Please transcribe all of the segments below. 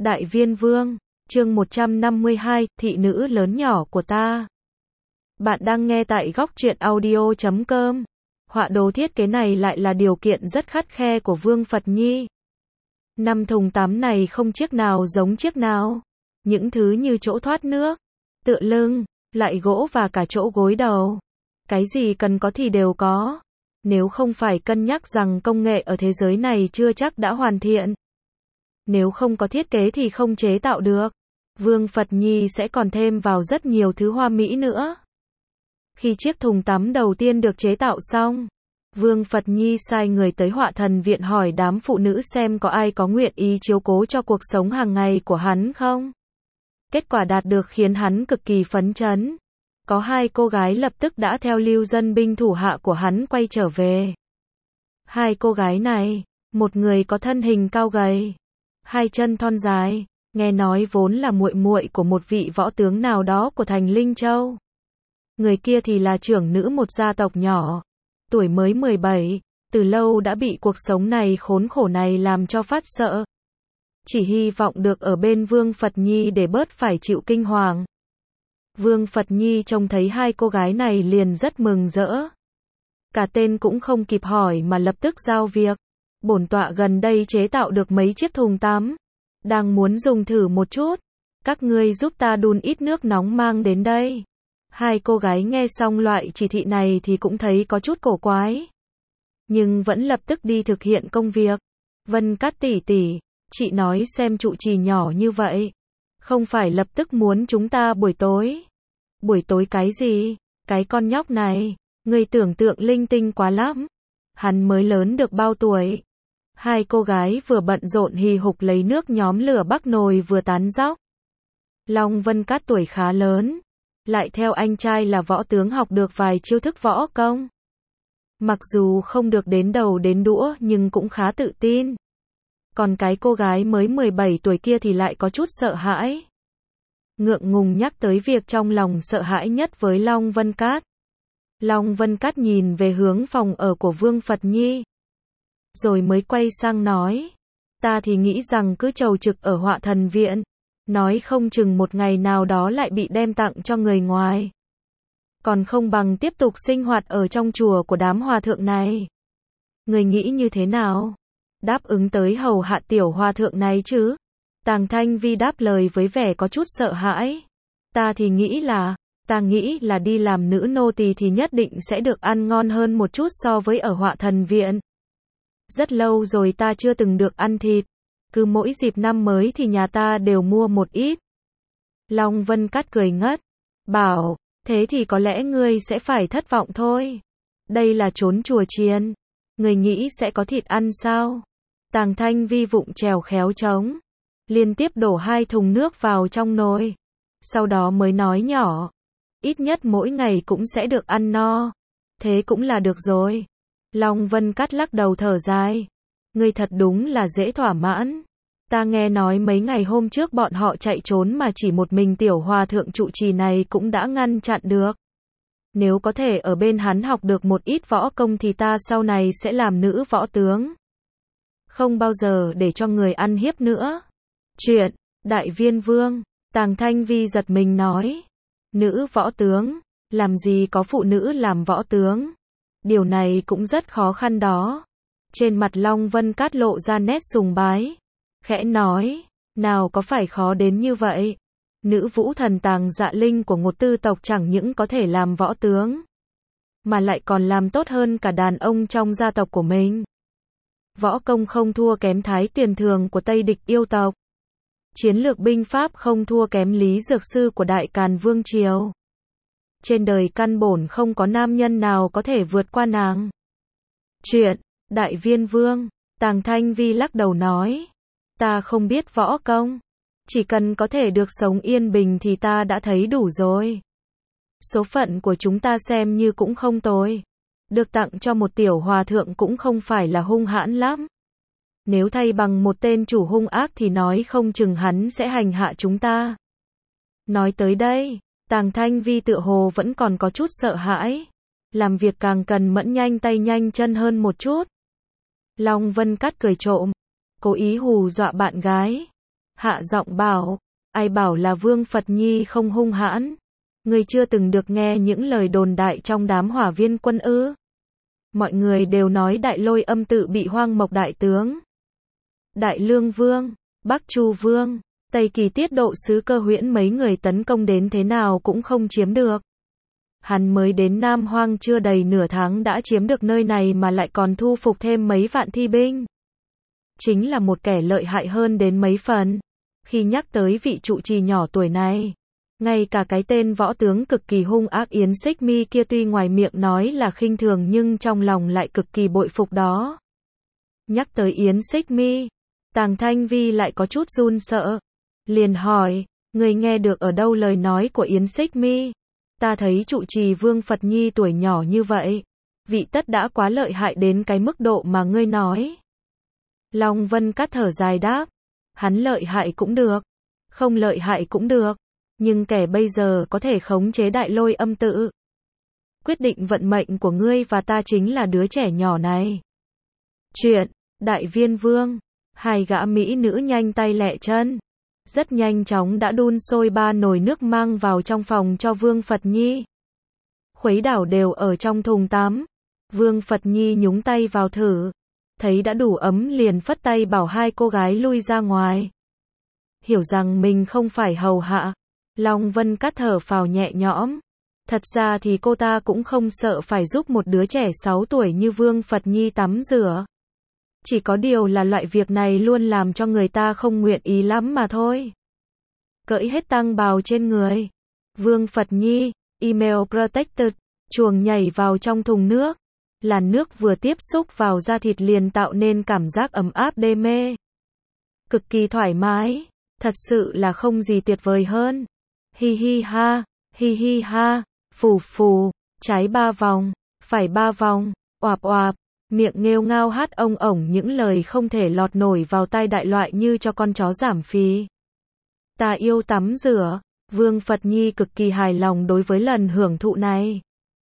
Đại Viên Vương, chương 152, thị nữ lớn nhỏ của ta. Bạn đang nghe tại góc truyện audio.com. Họa đồ thiết kế này lại là điều kiện rất khắt khe của Vương Phật Nhi. 5 thùng tắm này không chiếc nào giống chiếc nào. Những thứ như chỗ thoát nước, tựa lưng, lại gỗ và cả chỗ gối đầu. Cái gì cần có thì đều có. Nếu không phải cân nhắc rằng công nghệ ở thế giới này chưa chắc đã hoàn thiện. Nếu không có thiết kế thì không chế tạo được. Vương Phật Nhi sẽ còn thêm vào rất nhiều thứ hoa mỹ nữa. Khi chiếc thùng tắm đầu tiên được chế tạo xong, Vương Phật Nhi sai người tới Họa Thần Viện hỏi đám phụ nữ xem có ai có nguyện ý chiếu cố cho cuộc sống hàng ngày của hắn không. Kết quả đạt được khiến hắn cực kỳ phấn chấn. Có 2 cô gái lập tức đã theo lưu dân binh thủ hạ của hắn quay trở về. 2 cô gái này, một người có thân hình cao gầy, 2 chân thon dài, nghe nói vốn là muội muội của một vị võ tướng nào đó của thành Linh Châu. Người kia thì là trưởng nữ một gia tộc nhỏ, tuổi mới 17, từ lâu đã bị cuộc sống này khốn khổ này làm cho phát sợ. Chỉ hy vọng được ở bên Vương Phật Nhi để bớt phải chịu kinh hoàng. Vương Phật Nhi trông thấy 2 cô gái này liền rất mừng rỡ. Cả tên cũng không kịp hỏi mà lập tức giao việc. Bổn tọa gần đây chế tạo được mấy chiếc thùng tắm, đang muốn dùng thử một chút. Các ngươi giúp ta đun ít nước nóng mang đến đây. 2 cô gái nghe xong loại chỉ thị này thì cũng thấy có chút cổ quái, nhưng vẫn lập tức đi thực hiện công việc. Vân Cát tỷ tỷ, chị nói xem trụ trì nhỏ như vậy, không phải lập tức muốn chúng ta buổi tối. Buổi tối cái gì? Cái con nhóc này, ngươi tưởng tượng linh tinh quá lắm. Hắn mới lớn được bao tuổi? 2 cô gái vừa bận rộn hì hục lấy nước nhóm lửa bắc nồi vừa tán dóc. Long Vân Cát tuổi khá lớn, lại theo anh trai là võ tướng học được vài chiêu thức võ công. Mặc dù không được đến đầu đến đũa nhưng cũng khá tự tin. Còn cái cô gái mới 17 tuổi kia thì lại có chút sợ hãi. Ngượng ngùng nhắc tới việc trong lòng sợ hãi nhất với Long Vân Cát. Long Vân Cát nhìn về hướng phòng ở của Vương Phật Nhi, rồi mới quay sang nói, ta thì nghĩ rằng cứ chầu trực ở Họa Thần Viện, nói không chừng một ngày nào đó lại bị đem tặng cho người ngoài. Còn không bằng tiếp tục sinh hoạt ở trong chùa của đám hòa thượng này. Người nghĩ như thế nào? Đáp ứng tới hầu hạ tiểu hòa thượng này chứ? Tàng Thanh Vi đáp lời với vẻ có chút sợ hãi. Ta nghĩ là đi làm nữ nô tỳ thì nhất định sẽ được ăn ngon hơn một chút so với ở Họa Thần Viện. Rất lâu rồi ta chưa từng được ăn thịt. Cứ mỗi dịp năm mới thì nhà ta đều mua một ít. Long Vân Cát cười ngất, bảo, thế thì có lẽ ngươi sẽ phải thất vọng thôi. Đây là trốn chùa chiền, người nghĩ sẽ có thịt ăn sao? Tàng Thanh Vi vụng chèo khéo trống, liên tiếp đổ 2 thùng nước vào trong nồi. Sau đó mới nói nhỏ, ít nhất mỗi ngày cũng sẽ được ăn no. Thế cũng là được rồi. Long Vân Cát lắc đầu thở dài. Ngươi thật đúng là dễ thỏa mãn. Ta nghe nói mấy ngày hôm trước bọn họ chạy trốn mà chỉ một mình tiểu hòa thượng trụ trì này cũng đã ngăn chặn được. Nếu có thể ở bên hắn học được một ít võ công thì ta sau này sẽ làm nữ võ tướng. Không bao giờ để cho người ăn hiếp nữa. Chuyện, Đại Viên Vương, Tàng Thanh Vi giật mình nói. Nữ võ tướng, làm gì có phụ nữ làm võ tướng. Điều này cũng rất khó khăn đó. Trên mặt Long Vân Cát lộ ra nét sùng bái, khẽ nói, nào có phải khó đến như vậy. Nữ vũ thần Tàng Dạ Linh của Ngột Tư tộc chẳng những có thể làm võ tướng, mà lại còn làm tốt hơn cả đàn ông trong gia tộc của mình. Võ công không thua kém Thái Tiền Thường của Tây Địch yêu tộc. Chiến lược binh pháp không thua kém Lý Dược Sư của Đại Càn Vương Triều. Trên đời căn bổn không có nam nhân nào có thể vượt qua nàng. Chuyện, Đại Viên Vương, Tàng Thanh Vi lắc đầu nói, ta không biết võ công, chỉ cần có thể được sống yên bình thì ta đã thấy đủ rồi. Số phận của chúng ta xem như cũng không tồi, được tặng cho một tiểu hòa thượng cũng không phải là hung hãn lắm. Nếu thay bằng một tên chủ hung ác thì nói không chừng hắn sẽ hành hạ chúng ta. Nói tới đây, Tàng Thanh Vi tựa hồ vẫn còn có chút sợ hãi. Làm việc càng cần mẫn nhanh tay nhanh chân hơn một chút. Long Vân Cát cười trộm, cố ý hù dọa bạn gái. hạ giọng bảo, ai bảo là Vương Phật Nhi không hung hãn. Ngươi chưa từng được nghe những lời đồn đại trong đám Hỏa Viên quân ư? Mọi người đều nói Đại Lôi Âm tự bị Hoang Mộc đại tướng, Đại Lương Vương, Bắc Chu Vương, Tây Kỳ Tiết Độ sứ Cơ Huyễn mấy người tấn công đến thế nào cũng không chiếm được. Hắn mới đến Nam Hoang chưa đầy nửa tháng đã chiếm được nơi này mà lại còn thu phục thêm mấy vạn thi binh. Chính là một kẻ lợi hại hơn đến mấy phần. Khi nhắc tới vị trụ trì nhỏ tuổi này, ngay cả cái tên võ tướng cực kỳ hung ác Yến Xích Mi kia tuy ngoài miệng nói là khinh thường nhưng trong lòng lại cực kỳ bội phục đó. Nhắc tới Yến Xích Mi, Tàng Thanh Vi lại có chút run sợ. Liền hỏi, người nghe được ở đâu lời nói của Yến Xích Mi? Ta thấy trụ trì Vương Phật Nhi tuổi nhỏ như vậy, vị tất đã quá lợi hại đến cái mức độ mà ngươi nói. Long Vân Cát thở dài đáp, hắn lợi hại cũng được, không lợi hại cũng được, nhưng kẻ bây giờ có thể khống chế Đại Lôi Âm tự. Quyết định vận mệnh của ngươi và ta chính là đứa trẻ nhỏ này. Chuyện, Đại Viên Vương, hai gã mỹ nữ nhanh tay lẹ chân, rất nhanh chóng đã đun sôi 3 nồi nước mang vào trong phòng cho Vương Phật Nhi. Khuấy đảo đều ở trong thùng tắm. Vương Phật Nhi nhúng tay vào thử, thấy đã đủ ấm liền phất tay bảo hai cô gái lui ra ngoài. Hiểu rằng mình không phải hầu hạ, Long Vân Cát thở phào nhẹ nhõm. Thật ra thì cô ta cũng không sợ phải giúp một đứa trẻ 6 tuổi như Vương Phật Nhi tắm rửa. Chỉ có điều là loại việc này luôn làm cho người ta không nguyện ý lắm mà thôi. Cởi hết tăng bào trên người, Vương Phật Nhi, email protected, chuồng nhảy vào trong thùng nước. Làn nước vừa tiếp xúc vào da thịt liền tạo nên cảm giác ấm áp đê mê. Cực kỳ thoải mái, thật sự là không gì tuyệt vời hơn. Hi hi ha, phù phù, trái 3 vòng, phải 3 vòng, oạp oạp. Miệng nghêu ngao hát ông ổng những lời không thể lọt nổi vào tai đại loại như cho con chó giảm phì. Ta yêu tắm rửa, Vương Phật Nhi cực kỳ hài lòng đối với lần hưởng thụ này.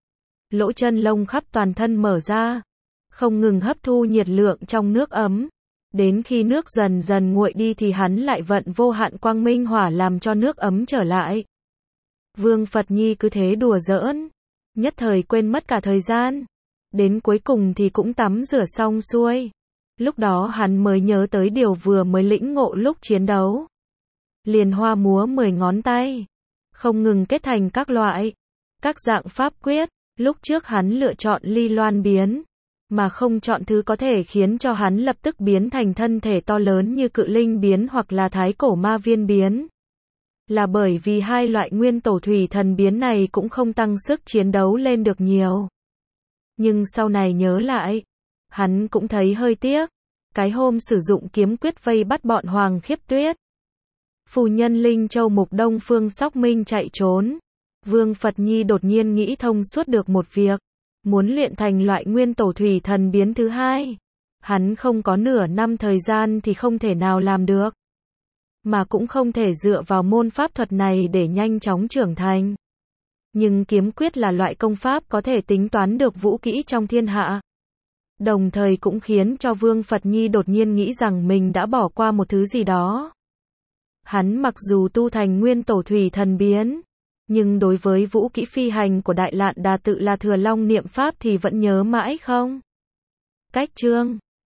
Lỗ chân lông khắp toàn thân mở ra, không ngừng hấp thu nhiệt lượng trong nước ấm. Đến khi nước dần dần nguội đi thì hắn lại vận vô hạn quang minh hỏa làm cho nước ấm trở lại. Vương Phật Nhi cứ thế đùa giỡn, nhất thời quên mất cả thời gian. Đến cuối cùng thì cũng tắm rửa xong xuôi. Lúc đó hắn mới nhớ tới điều vừa mới lĩnh ngộ lúc chiến đấu. Liền hoa múa 10 ngón tay, không ngừng kết thành các dạng pháp quyết. Lúc trước hắn lựa chọn ly loan biến, mà không chọn thứ có thể khiến cho hắn lập tức biến thành thân thể to lớn như cự linh biến hoặc là thái cổ ma viên biến. Là bởi vì hai loại nguyên tổ thủy thần biến này cũng không tăng sức chiến đấu lên được nhiều. Nhưng sau này nhớ lại, hắn cũng thấy hơi tiếc. Cái hôm sử dụng kiếm quyết vây bắt bọn Hoàng Khiếp Tuyết, phu nhân Linh Châu Mục Đông Phương Sóc Minh chạy trốn. Vương Phật Nhi đột nhiên nghĩ thông suốt được một việc, muốn luyện thành loại nguyên tổ thủy thần biến thứ hai. Hắn không có nửa năm thời gian thì không thể nào làm được, mà cũng không thể dựa vào môn pháp thuật này để nhanh chóng trưởng thành. Nhưng kiếm quyết là loại công pháp có thể tính toán được vũ kỹ trong thiên hạ. Đồng thời cũng khiến cho Vương Phật Nhi đột nhiên nghĩ rằng mình đã bỏ qua một thứ gì đó. Hắn mặc dù tu thành nguyên tổ thủy thần biến, nhưng đối với vũ kỹ phi hành của Đại Lạn Đà tự là Thừa Long niệm pháp thì vẫn nhớ mãi không? Cách chương